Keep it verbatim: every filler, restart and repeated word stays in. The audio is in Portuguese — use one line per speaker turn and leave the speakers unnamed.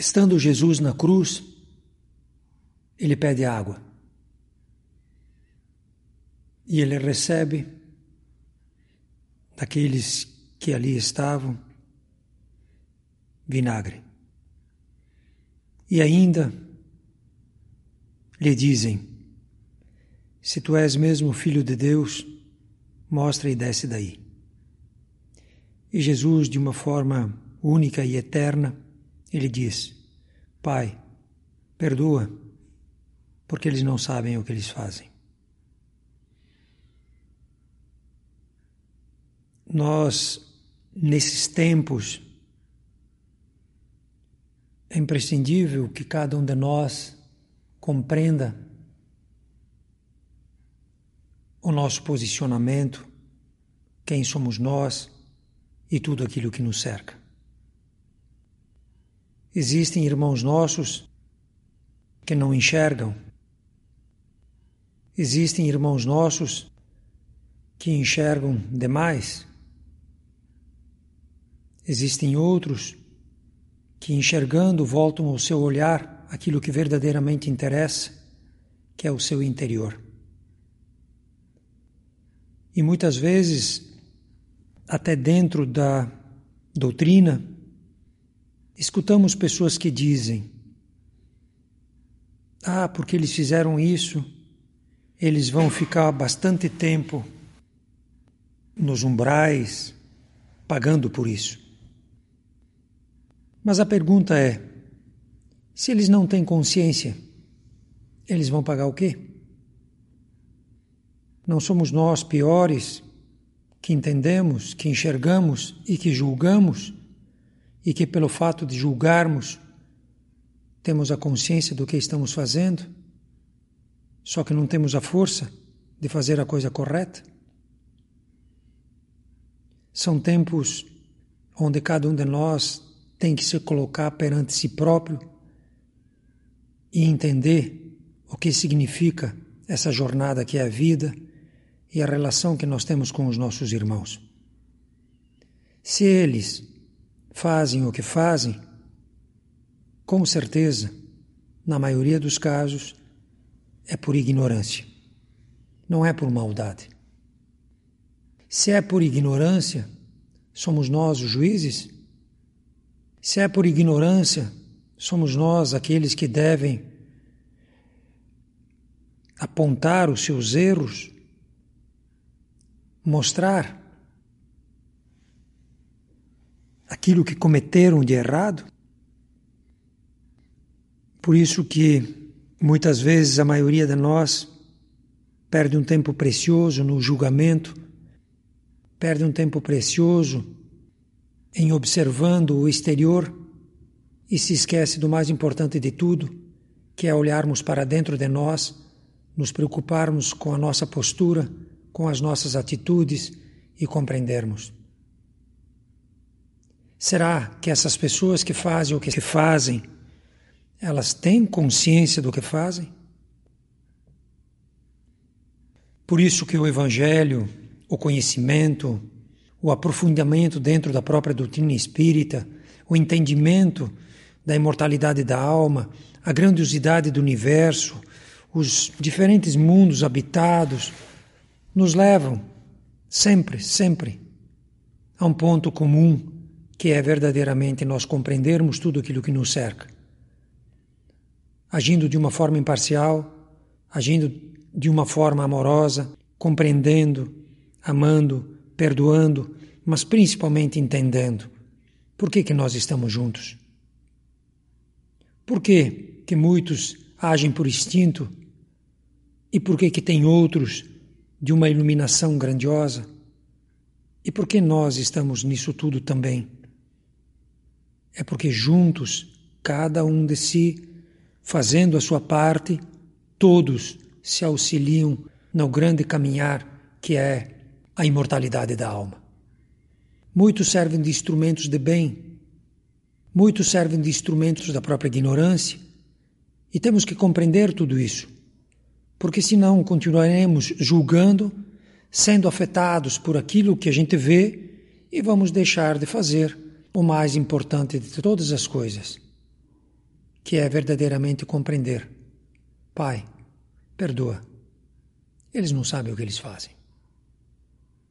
Estando Jesus na cruz, ele pede água. E ele recebe daqueles que ali estavam vinagre. E ainda lhe dizem: se tu és mesmo filho de Deus, mostra e desce daí. E Jesus, de uma forma única e eterna, ele diz: Pai, perdoa, porque eles não sabem o que eles fazem. Nós, nesses tempos, é imprescindível que cada um de nós compreenda o nosso posicionamento, quem somos nós e tudo aquilo que nos cerca. Existem irmãos nossos que não enxergam. Existem irmãos nossos que enxergam demais. Existem outros que, enxergando, voltam ao seu olhar aquilo que verdadeiramente interessa, que é o seu interior. E muitas vezes, até dentro da doutrina, escutamos pessoas que dizem: ah, porque eles fizeram isso, eles vão ficar bastante tempo nos umbrais, pagando por isso. Mas a pergunta é: se eles não têm consciência, eles vão pagar o quê? Não somos nós piores que entendemos, que enxergamos e que julgamos, e que pelo fato de julgarmos temos a consciência do que estamos fazendo, só que não temos a força de fazer a coisa correta? São tempos onde cada um de nós tem que se colocar perante si próprio e entender o que significa essa jornada que é a vida e a relação que nós temos com os nossos irmãos. Se eles fazem o que fazem, com certeza, na maioria dos casos, é por ignorância, não é por maldade. Se é por ignorância, somos nós os juízes? Se é por ignorância, somos nós aqueles que devem apontar os seus erros, mostrar aquilo que cometeram de errado? Por isso que muitas vezes a maioria de nós perde um tempo precioso no julgamento, perde um tempo precioso em observando o exterior e se esquece do mais importante de tudo, que é olharmos para dentro de nós, nos preocuparmos com a nossa postura, com as nossas atitudes e compreendermos. Será que essas pessoas que fazem o que fazem, elas têm consciência do que fazem? Por isso que o Evangelho, o conhecimento, o aprofundamento dentro da própria doutrina espírita, o entendimento da imortalidade da alma, a grandiosidade do universo, os diferentes mundos habitados, nos levam sempre, sempre a um ponto comum, que é verdadeiramente nós compreendermos tudo aquilo que nos cerca. Agindo de uma forma imparcial, agindo de uma forma amorosa, compreendendo, amando, perdoando, mas principalmente entendendo por que que nós estamos juntos. Por que que muitos agem por instinto e por que que tem outros de uma iluminação grandiosa? E por que nós estamos nisso tudo também? É porque juntos, cada um de si, fazendo a sua parte, todos se auxiliam no grande caminhar que é a imortalidade da alma. Muitos servem de instrumentos de bem, muitos servem de instrumentos da própria ignorância, e temos que compreender tudo isso, porque senão continuaremos julgando, sendo afetados por aquilo que a gente vê e vamos deixar de fazer o mais importante de todas as coisas, que é verdadeiramente compreender. Pai, perdoa. Eles não sabem o que eles fazem.